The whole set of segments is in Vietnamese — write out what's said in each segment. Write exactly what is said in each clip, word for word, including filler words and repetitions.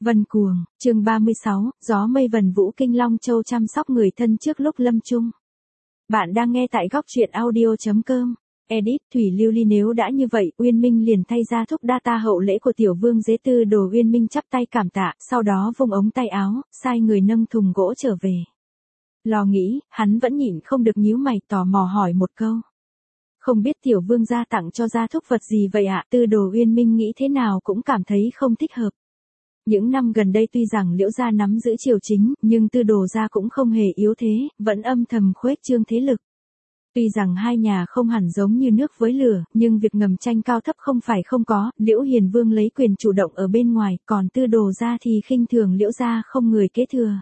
Vân Cuồng, chương ba mươi sáu, gió mây vần vũ kinh Long Châu chăm sóc người thân trước lúc lâm chung. Bạn đang nghe tại góc truyện audio chấm com. Edit Thủy Lưu Ly. Nếu đã như vậy, Uyên Minh liền thay ra thúc data hậu lễ của tiểu vương dế Tư Đồ. Uyên Minh chắp tay cảm tạ, sau đó vung ống tay áo, sai người nâng thùng gỗ trở về. Lo nghĩ, hắn vẫn nhịn không được nhíu mày, tò mò hỏi một câu. Không biết tiểu vương gia tặng cho gia thúc vật gì vậy ạ? Tư Đồ Uyên Minh nghĩ thế nào cũng cảm thấy không thích hợp. Những năm gần đây tuy rằng Liễu gia nắm giữ triều chính, nhưng Tư Đồ gia cũng không hề yếu thế, vẫn âm thầm khuếch trương thế lực. Tuy rằng hai nhà không hẳn giống như nước với lửa, nhưng việc ngầm tranh cao thấp không phải không có. Liễu Hiền Vương lấy quyền chủ động ở bên ngoài, còn Tư Đồ gia thì khinh thường Liễu gia không người kế thừa.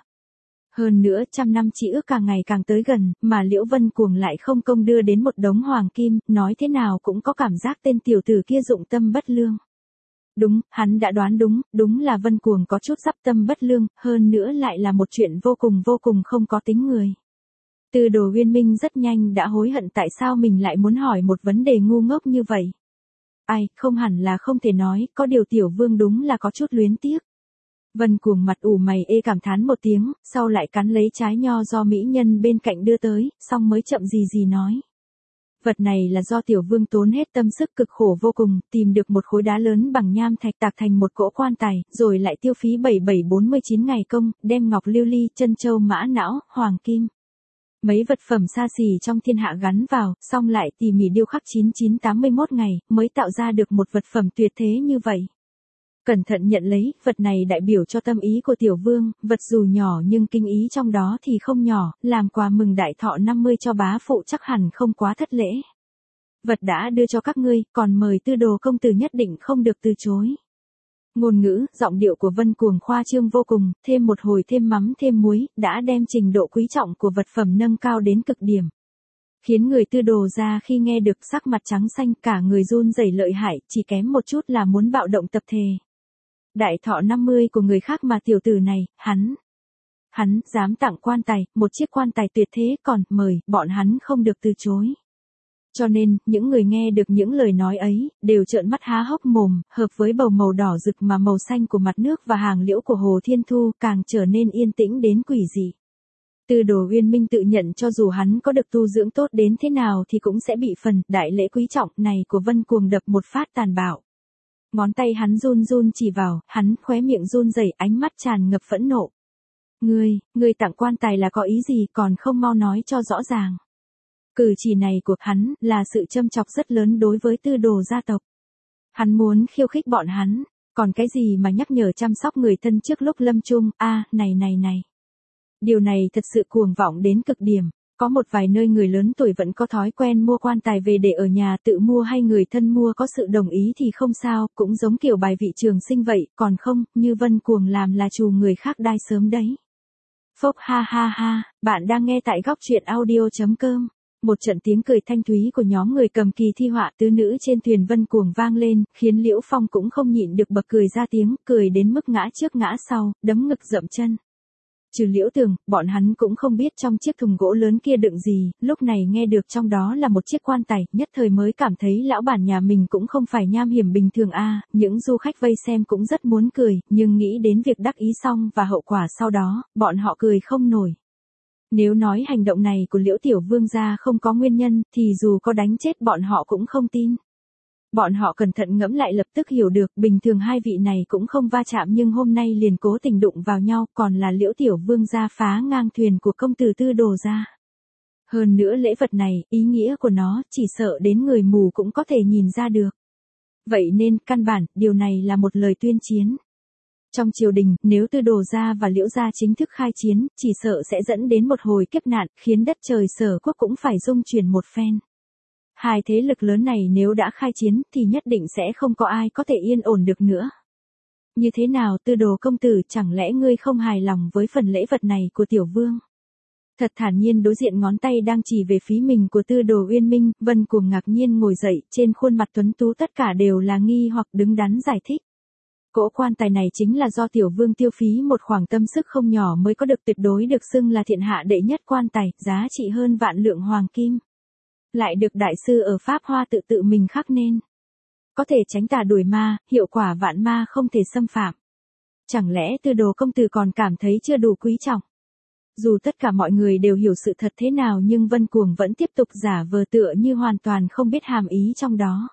Hơn nữa, trăm năm chỉ ước càng ngày càng tới gần, mà Liễu Vân Cuồng lại không công đưa đến một đống hoàng kim, nói thế nào cũng có cảm giác tên tiểu tử kia dụng tâm bất lương. Đúng, hắn đã đoán đúng, đúng là Vân Cuồng có chút dắp tâm bất lương, hơn nữa lại là một chuyện vô cùng vô cùng không có tính người. Tư Đồ Uyên Minh rất nhanh đã hối hận tại sao mình lại muốn hỏi một vấn đề ngu ngốc như vậy. Ai, không hẳn là không thể nói, có điều tiểu vương đúng là có chút luyến tiếc. Vân Cuồng mặt ủ mày ê cảm thán một tiếng, sau lại cắn lấy trái nho do mỹ nhân bên cạnh đưa tới, xong mới chậm gì gì nói. Vật này là do tiểu vương tốn hết tâm sức cực khổ vô cùng, tìm được một khối đá lớn bằng nham thạch tạc thành một cỗ quan tài, rồi lại tiêu phí bảy bảy bốn mươi chín ngày công, đem ngọc lưu ly, chân châu mã não, hoàng kim. Mấy vật phẩm xa xỉ trong thiên hạ gắn vào, xong lại tỉ mỉ điêu khắc chín chín tám mươi mốt ngày, mới tạo ra được một vật phẩm tuyệt thế như vậy. Cẩn thận nhận lấy, vật này đại biểu cho tâm ý của tiểu vương, vật dù nhỏ nhưng kinh ý trong đó thì không nhỏ, làm quà mừng đại thọ năm mươi cho bá phụ chắc hẳn không quá thất lễ. Vật đã đưa cho các ngươi, còn mời Tư Đồ công tử nhất định không được từ chối. Ngôn ngữ, giọng điệu của Vân Cuồng khoa trương vô cùng, thêm một hồi thêm mắm thêm muối, đã đem trình độ quý trọng của vật phẩm nâng cao đến cực điểm. Khiến người Tư Đồ ra khi nghe được sắc mặt trắng xanh cả người run rẩy lợi hại, chỉ kém một chút là muốn bạo động tập thể. Đại thọ năm mươi của người khác mà tiểu tử này, hắn. Hắn, dám tặng quan tài, một chiếc quan tài tuyệt thế còn, mời, bọn hắn không được từ chối. Cho nên, những người nghe được những lời nói ấy, đều trợn mắt há hốc mồm, hợp với bầu màu đỏ rực mà màu xanh của mặt nước và hàng liễu của Hồ Thiên Thu càng trở nên yên tĩnh đến quỷ dị. Tư Đồ Uyên Minh tự nhận cho dù hắn có được tu dưỡng tốt đến thế nào thì cũng sẽ bị phần đại lễ quý trọng này của Vân Cuồng đập một phát tàn bạo. Ngón tay hắn run run chỉ vào, hắn khóe miệng run rẩy, ánh mắt tràn ngập phẫn nộ. Ngươi, ngươi tặng quan tài là có ý gì còn không mau nói cho rõ ràng. Cử chỉ này của hắn là sự châm chọc rất lớn đối với Tư Đồ gia tộc. Hắn muốn khiêu khích bọn hắn, còn cái gì mà nhắc nhở chăm sóc người thân trước lúc lâm chung, a à, này này này. Điều này thật sự cuồng vọng đến cực điểm. Có một vài nơi người lớn tuổi vẫn có thói quen mua quan tài về để ở nhà tự mua hay người thân mua có sự đồng ý thì không sao, cũng giống kiểu bài vị trường sinh vậy, còn không, như Vân Cuồng làm là trù người khác đai sớm đấy. Phốc ha ha ha, bạn đang nghe tại góc truyện audio chấm com. Một trận tiếng cười thanh thúy của nhóm người cầm kỳ thi họa tứ nữ trên thuyền Vân Cuồng vang lên, khiến Liễu Phong cũng không nhịn được bật cười ra tiếng, cười đến mức ngã trước ngã sau, đấm ngực dậm chân. Trừ Liễu Tường, bọn hắn cũng không biết trong chiếc thùng gỗ lớn kia đựng gì, lúc này nghe được trong đó là một chiếc quan tài, nhất thời mới cảm thấy lão bản nhà mình cũng không phải nham hiểm bình thường a. À, những du khách vây xem cũng rất muốn cười, nhưng nghĩ đến việc đắc ý xong và hậu quả sau đó, bọn họ cười không nổi. Nếu nói hành động này của Liễu tiểu vương gia không có nguyên nhân, thì dù có đánh chết bọn họ cũng không tin. Bọn họ cẩn thận ngẫm lại lập tức hiểu được, bình thường hai vị này cũng không va chạm nhưng hôm nay liền cố tình đụng vào nhau, còn là Liễu tiểu vương gia phá ngang thuyền của công tử Tư Đồ gia. Hơn nữa lễ vật này, ý nghĩa của nó, chỉ sợ đến người mù cũng có thể nhìn ra được. Vậy nên, căn bản, điều này là một lời tuyên chiến. Trong triều đình, nếu Tư Đồ gia và Liễu gia chính thức khai chiến, chỉ sợ sẽ dẫn đến một hồi kiếp nạn, khiến đất trời Sở Quốc cũng phải rung chuyển một phen. Hai thế lực lớn này nếu đã khai chiến thì nhất định sẽ không có ai có thể yên ổn được nữa. Như thế nào Tư Đồ công tử, chẳng lẽ ngươi không hài lòng với phần lễ vật này của tiểu vương? Thật thản nhiên đối diện ngón tay đang chỉ về phía mình của Tư Đồ Uyên Minh, Vân Cuồng ngạc nhiên ngồi dậy, trên khuôn mặt tuấn tú tất cả đều là nghi hoặc đứng đắn giải thích. Cỗ quan tài này chính là do tiểu vương tiêu phí một khoản tâm sức không nhỏ mới có được, tuyệt đối được xưng là thiện hạ đệ nhất quan tài, giá trị hơn vạn lượng hoàng kim. Lại được đại sư ở Pháp Hoa tự tự mình khắc nên. Có thể tránh tà đuổi ma, hiệu quả vạn ma không thể xâm phạm. chẳng lẽ Tư Đồ công tử còn cảm thấy chưa đủ quý trọng? Dù tất cả mọi người đều hiểu sự thật thế nào nhưng Vân Cuồng vẫn tiếp tục giả vờ tựa như hoàn toàn không biết hàm ý trong đó.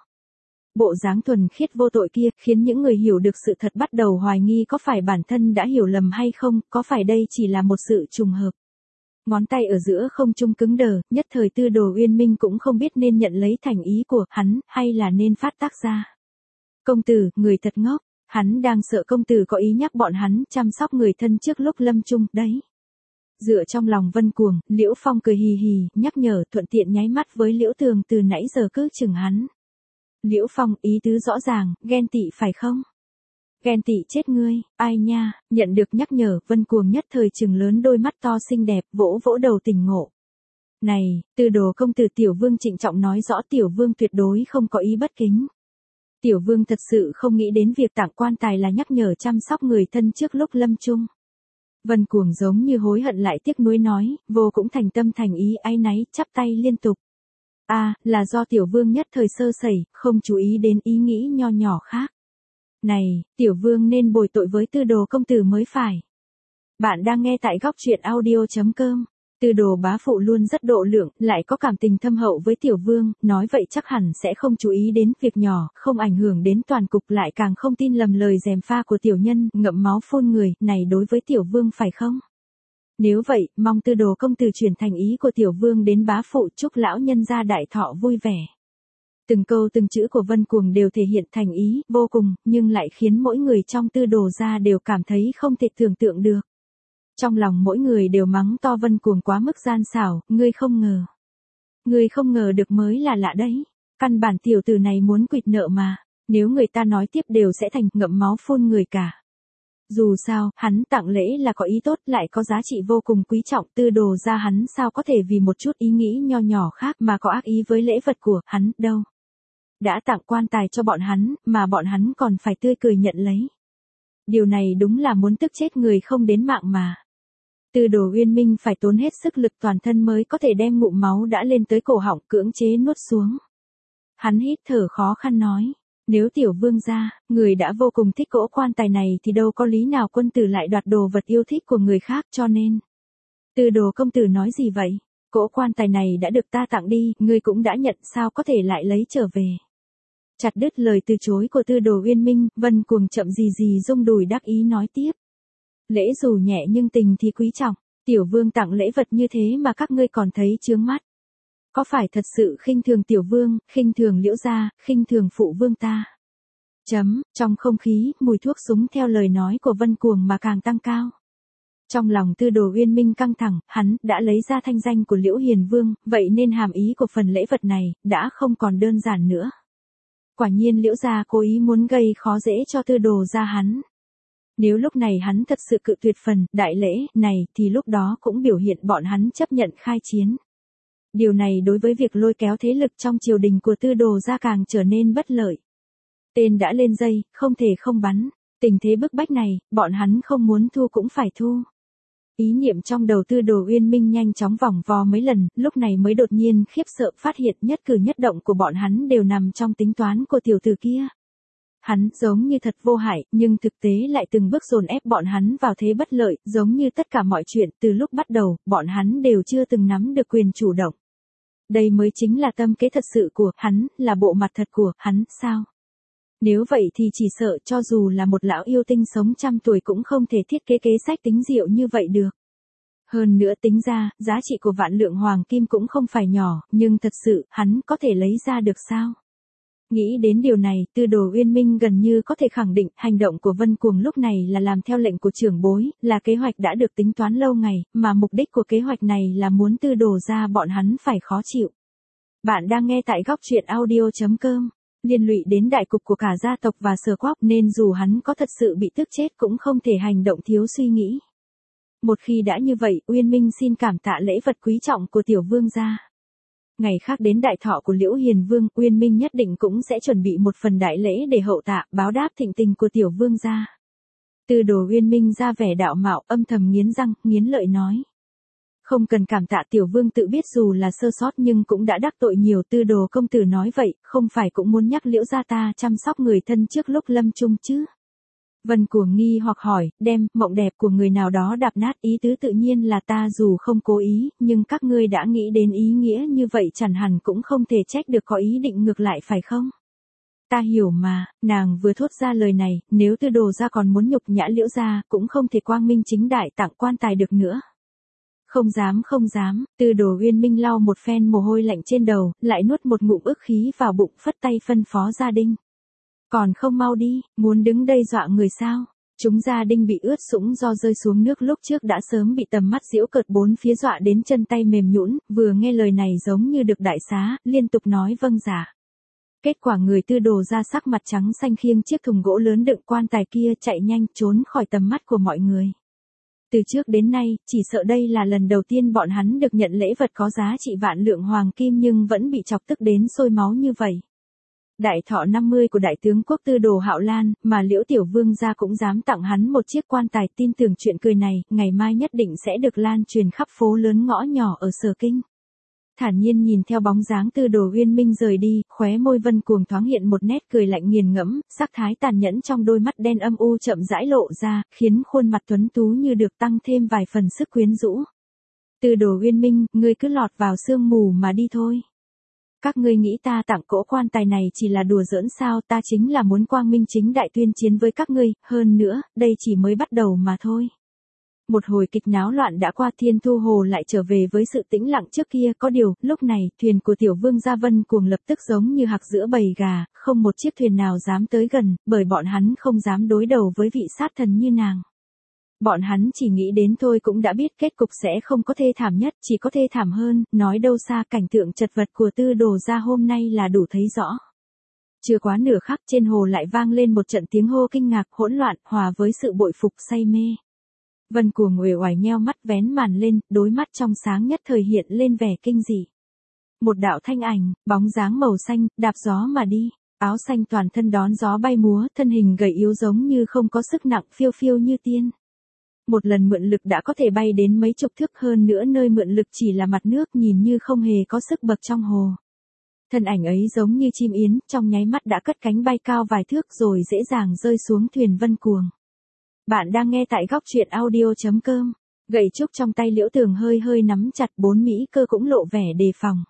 Bộ dáng thuần khiết vô tội kia khiến những người hiểu được sự thật bắt đầu hoài nghi có phải bản thân đã hiểu lầm hay không, có phải đây chỉ là một sự trùng hợp. Ngón tay ở giữa không trung cứng đờ, nhất thời Tư Đồ Uyên Minh cũng không biết nên nhận lấy thành ý của hắn, hay là nên phát tác ra. Công tử, người thật ngốc, hắn đang sợ công tử có ý nhắc bọn hắn chăm sóc người thân trước lúc lâm chung, đấy. Dựa trong lòng Vân Cuồng, Liễu Phong cười hì hì, nhắc nhở, thuận tiện nháy mắt với Liễu Tường từ nãy giờ cứ chừng hắn. Liễu Phong, ý tứ rõ ràng, ghen tị phải không? Ghen tị chết ngươi, ai nha, nhận được nhắc nhở, Vân Cuồng nhất thời trừng lớn đôi mắt to xinh đẹp, vỗ vỗ đầu tỉnh ngộ. Này, Tư Đồ công tử, Tiểu Vương trịnh trọng nói rõ, Tiểu Vương tuyệt đối không có ý bất kính. Tiểu Vương thật sự không nghĩ đến việc tặng quan tài là nhắc nhở chăm sóc người thân trước lúc lâm chung. Vân Cuồng giống như hối hận lại tiếc nuối nói, vô cũng thành tâm thành ý áy náy, chắp tay liên tục. A, à, là do Tiểu Vương nhất thời sơ sẩy, không chú ý đến ý nghĩ nho nhỏ khác. Này, Tiểu Vương nên bồi tội với Tư Đồ công tử mới phải. Bạn đang nghe tại góc truyện audio chấm com. Tư Đồ bá phụ luôn rất độ lượng, lại có cảm tình thâm hậu với Tiểu Vương, nói vậy chắc hẳn sẽ không chú ý đến việc nhỏ, không ảnh hưởng đến toàn cục, lại càng không tin lầm lời gièm pha của tiểu nhân, ngậm máu phun người, này đối với Tiểu Vương phải không? Nếu vậy, mong Tư Đồ công tử truyền thành ý của Tiểu Vương đến bá phụ, chúc lão nhân gia đại thọ vui vẻ. Từng câu từng chữ của Vân Cuồng đều thể hiện thành ý vô cùng, nhưng lại khiến mỗi người trong Tư Đồ gia đều cảm thấy không thể tưởng tượng được. Trong lòng mỗi người đều mắng to Vân Cuồng quá mức gian xảo, ngươi không ngờ. Ngươi không ngờ được mới là lạ đấy. Căn bản tiểu tử này muốn quỵt nợ mà, nếu người ta nói tiếp đều sẽ thành ngậm máu phun người cả. Dù sao, hắn tặng lễ là có ý tốt, lại có giá trị vô cùng quý trọng, Tư Đồ gia hắn sao có thể vì một chút ý nghĩ nho nhỏ khác mà có ác ý với lễ vật của hắn đâu. Đã tặng quan tài cho bọn hắn, mà bọn hắn còn phải tươi cười nhận lấy. Điều này đúng là muốn tức chết người không đến mạng mà. Tư Đồ Uyên Minh phải tốn hết sức lực toàn thân mới có thể đem ngụm máu đã lên tới cổ họng cưỡng chế nuốt xuống. Hắn hít thở khó khăn nói, nếu Tiểu Vương gia, người đã vô cùng thích cỗ quan tài này thì đâu có lý nào quân tử lại đoạt đồ vật yêu thích của người khác, cho nên. Tư Đồ công tử nói gì vậy? Cỗ quan tài này đã được ta tặng đi, ngươi cũng đã nhận, sao có thể lại lấy trở về? Chặt đứt lời từ chối của Tư Đồ Uyên Minh, Vân Cuồng chậm gì gì rung đùi đắc ý nói tiếp. Lễ dù nhẹ nhưng tình thì quý trọng, Tiểu Vương tặng lễ vật như thế mà các ngươi còn thấy chướng mắt. Có phải thật sự khinh thường Tiểu Vương, khinh thường Liễu gia, khinh thường phụ vương ta? Chấm, trong không khí, mùi thuốc súng theo lời nói của Vân Cuồng mà càng tăng cao. Trong lòng Tư Đồ Uyên Minh căng thẳng, hắn đã lấy ra thanh danh của Liễu Hiền Vương, vậy nên hàm ý của phần lễ vật này đã không còn đơn giản nữa. Quả nhiên Liễu gia cố ý muốn gây khó dễ cho Tư Đồ gia hắn. Nếu lúc này hắn thật sự cự tuyệt phần đại lễ này thì lúc đó cũng biểu hiện bọn hắn chấp nhận khai chiến. Điều này đối với việc lôi kéo thế lực trong triều đình của Tư Đồ gia càng trở nên bất lợi. Tên đã lên dây, không thể không bắn. Tình thế bức bách này, bọn hắn không muốn thu cũng phải thu. Ý niệm trong đầu Tư Đồ Uyên Minh nhanh chóng vòng vo mấy lần, lúc này mới đột nhiên khiếp sợ phát hiện nhất cử nhất động của bọn hắn đều nằm trong tính toán của tiểu tử kia. Hắn giống như thật vô hại, nhưng thực tế lại từng bước dồn ép bọn hắn vào thế bất lợi, giống như tất cả mọi chuyện từ lúc bắt đầu, bọn hắn đều chưa từng nắm được quyền chủ động. Đây mới chính là tâm kế thật sự của hắn, là bộ mặt thật của hắn, sao? Nếu vậy thì chỉ sợ cho dù là một lão yêu tinh sống trăm tuổi cũng không thể thiết kế kế sách tính diệu như vậy được. Hơn nữa tính ra, giá trị của vạn lượng hoàng kim cũng không phải nhỏ, nhưng thật sự, hắn có thể lấy ra được sao? Nghĩ đến điều này, Tư Đồ Uyên Minh gần như có thể khẳng định, hành động của Vân Cuồng lúc này là làm theo lệnh của trưởng bối, là kế hoạch đã được tính toán lâu ngày, mà mục đích của kế hoạch này là muốn Tư Đồ gia bọn hắn phải khó chịu. Bạn đang nghe tại góc truyện audio chấm com. Liên lụy đến đại cục của cả gia tộc và Sở Quốc, nên dù hắn có thật sự bị tức chết cũng không thể hành động thiếu suy nghĩ. Một khi đã như vậy, Uyên Minh xin cảm tạ lễ vật quý trọng của Tiểu Vương gia. Ngày khác đến đại thọ của Liễu Hiền Vương, Uyên Minh nhất định cũng sẽ chuẩn bị một phần đại lễ để hậu tạ, báo đáp thịnh tình của Tiểu Vương gia. Tư Đồ Uyên Minh ra vẻ đạo mạo, âm thầm nghiến răng, nghiến lợi nói. Không cần cảm tạ, Tiểu Vương tự biết dù là sơ sót nhưng cũng đã đắc tội nhiều. Tư Đồ công tử nói vậy, không phải cũng muốn nhắc Liễu gia ta chăm sóc người thân trước lúc lâm chung chứ? Vân Cuồng nghi hoặc hỏi, đem, mộng đẹp của người nào đó đạp nát, ý tứ tự nhiên là ta dù không cố ý, nhưng các ngươi đã nghĩ đến ý nghĩa như vậy chẳng hẳn cũng không thể trách được có ý định ngược lại phải không? Ta hiểu mà, nàng vừa thốt ra lời này, nếu Tư Đồ gia còn muốn nhục nhã Liễu gia, cũng không thể quang minh chính đại tặng quan tài được nữa. Không dám không dám, Tư Đồ Uyên Minh lau một phen mồ hôi lạnh trên đầu, lại nuốt một ngụm ức khí vào bụng, phất tay phân phó gia đình. Còn không mau đi, muốn đứng đây dọa người sao? Chúng gia đình bị ướt sũng do rơi xuống nước lúc trước đã sớm bị tầm mắt giễu cợt bốn phía dọa đến chân tay mềm nhũn, vừa nghe lời này giống như được đại xá, liên tục nói vâng dạ. Kết quả người Tư Đồ ra sắc mặt trắng xanh khiêng chiếc thùng gỗ lớn đựng quan tài kia chạy nhanh trốn khỏi tầm mắt của mọi người. Từ trước đến nay, chỉ sợ đây là lần đầu tiên bọn hắn được nhận lễ vật có giá trị vạn lượng hoàng kim nhưng vẫn bị chọc tức đến sôi máu như vậy. Đại thọ năm mươi của đại tướng quốc Tư Đồ Hạo Lan, mà Liễu Tiểu Vương gia cũng dám tặng hắn một chiếc quan tài, tin tưởng chuyện cười này, ngày mai nhất định sẽ được lan truyền khắp phố lớn ngõ nhỏ ở Sở Kinh. Thản nhiên nhìn theo bóng dáng Tư Đồ Uyên Minh rời đi, khóe môi Vân Cuồng thoáng hiện một nét cười lạnh nghiền ngẫm, sắc thái tàn nhẫn trong đôi mắt đen âm u chậm rãi lộ ra, khiến khuôn mặt tuấn tú như được tăng thêm vài phần sức quyến rũ. Tư Đồ Uyên Minh, ngươi cứ lọt vào sương mù mà đi thôi. Các ngươi nghĩ ta tặng cỗ quan tài này chỉ là đùa giỡn sao? Ta chính là muốn quang minh chính đại tuyên chiến với các ngươi, hơn nữa, đây chỉ mới bắt đầu mà thôi. Một hồi kịch náo loạn đã qua, Thiên Thu Hồ lại trở về với sự tĩnh lặng trước kia, có điều, lúc này, thuyền của tiểu vương gia Vân Cuồng lập tức giống như hạc giữa bầy gà, không một chiếc thuyền nào dám tới gần, bởi bọn hắn không dám đối đầu với vị sát thần như nàng. Bọn hắn chỉ nghĩ đến thôi cũng đã biết kết cục sẽ không có thê thảm nhất, chỉ có thê thảm hơn, nói đâu xa cảnh tượng chật vật của Tư Đồ gia hôm nay là đủ thấy rõ. Chưa quá nửa khắc trên hồ lại vang lên một trận tiếng hô kinh ngạc hỗn loạn, hòa với sự bội phục say mê. Vân Cuồng uể oải nheo mắt vén màn lên, đôi mắt trong sáng nhất thời hiện lên vẻ kinh dị. Một đạo thanh ảnh, bóng dáng màu xanh, đạp gió mà đi, áo xanh toàn thân đón gió bay múa, thân hình gầy yếu giống như không có sức nặng, phiêu phiêu như tiên. Một lần mượn lực đã có thể bay đến mấy chục thước, hơn nữa nơi mượn lực chỉ là mặt nước, nhìn như không hề có sức bật trong hồ. Thân ảnh ấy giống như chim yến, trong nháy mắt đã cất cánh bay cao vài thước rồi dễ dàng rơi xuống thuyền Vân Cuồng. Bạn đang nghe tại góc truyện audio chấm com. Gậy trúc trong tay Liễu Tường hơi hơi nắm chặt, bốn mỹ cơ cũng lộ vẻ đề phòng.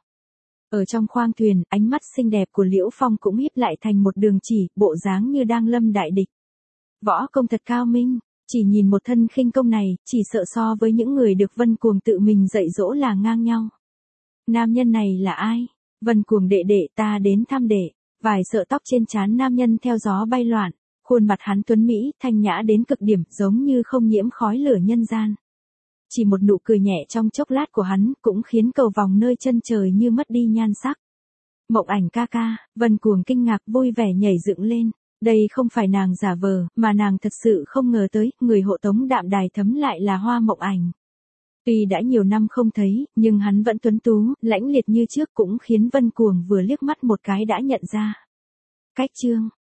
Ở trong khoang thuyền, ánh mắt xinh đẹp của Liễu Phong cũng híp lại thành một đường chỉ, bộ dáng như đang lâm đại địch. Võ công thật cao minh, chỉ nhìn một thân khinh công này, chỉ sợ so với những người được Vân Cuồng tự mình dạy dỗ là ngang nhau. Nam nhân này là ai? Vân Cuồng đệ đệ, ta đến thăm đệ. Vài sợi tóc trên trán nam nhân theo gió bay loạn. Khuôn mặt hắn tuấn mỹ, thanh nhã đến cực điểm, giống như không nhiễm khói lửa nhân gian. Chỉ một nụ cười nhẹ trong chốc lát của hắn, cũng khiến cầu vòng nơi chân trời như mất đi nhan sắc. Mộng Ảnh ca ca, Vân Cuồng kinh ngạc vui vẻ nhảy dựng lên. Đây không phải nàng giả vờ, mà nàng thật sự không ngờ tới, người hộ tống Đạm Đài Thấm lại là Hoa Mộng Ảnh. Tuy đã nhiều năm không thấy, nhưng hắn vẫn tuấn tú, lãnh liệt như trước, cũng khiến Vân Cuồng vừa liếc mắt một cái đã nhận ra. Cách chương